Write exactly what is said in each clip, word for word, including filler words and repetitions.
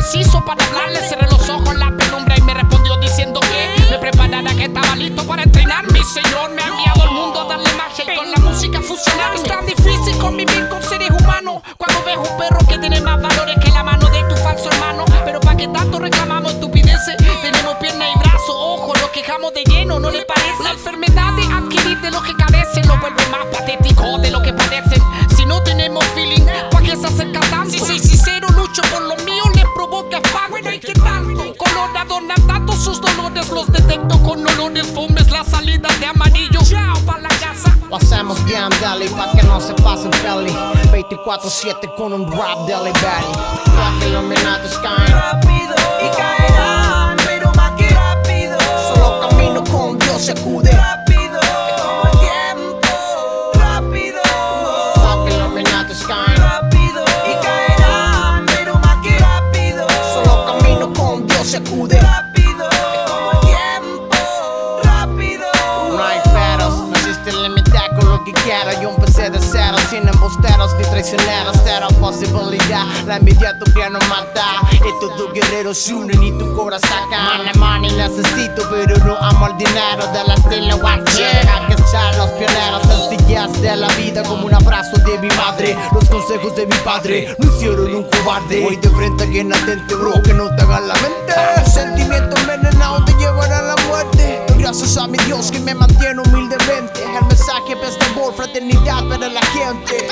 preciso para hablarle. Cerré los ojos en la penumbra y me respondió diciendo que me preparara, que estaba listo para entrenar. Mi Señor me ha enviado al mundo a darle magia y con la música fusionar. Es tan difícil convivir con seres humanos cuando ves un perro que tiene más valores que la mano de tu falso hermano. Pero para que tanto reclamamos estupideces, tenemos piernas y brazos, ojos, los quejamos de lleno, ¿no le parece? La enfermedad de adquirir de lo que carecen lo vuelve más patético de lo que padecen. Si no tenemos feeling, ¿pa' qué se acerca tanto? Si soy sincero, lucho por lo mío, les provoca espanto. ¿Y qué tanto? Color adorna tanto sus dolores, los detecto con olores fumes, la salida de amarillo. Chao pa' la casa. Lo hacemos bien, deli, pa' que no se pase peli. veinticuatro siete con un rap deli belly. Pa' que los minatos caen rápido y caerán, pero más que rápido. Solo camino con Dios se acude. Rápido, como el tiempo. Rápido, Pa' que los minatos caen rápido y caerán, pero más que rápido. Solo camino con Dios se acude. Rápido, como el tiempo. Rápido. No hay peros, no existe límite con lo que quiero. Yo empecé de cero, sin embusteros ni traicioneros. Cero posibilidad, la envidia tu piel no mata. Estos dos guerreros se unen y tu cobra saca. Money, money necesito, pero no amo el dinero. De la estilo guache, aquí están los pioneros. Sencillas de la vida como un abrazo de mi madre. Los consejos de mi padre no hicieron un cobarde. Voy de frente a quien atente, bro, que no te hagan la mente. Los sentimientos envenenados te llevan a la muerte. Gracias a mi Dios que me mantiene humildemente. El mensaje es de amor, fraternidad para la gente.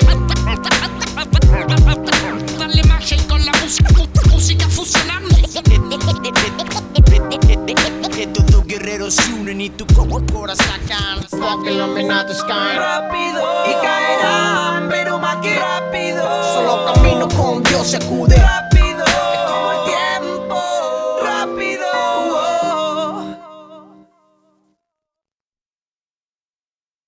Darle magia y con la música, música fusionando. Estos dos guerreros se unen y tu cobra sacan. Pa' que los minatos caen Rápido y caerán, pero más que rápido. Solo camino con Dios se acude.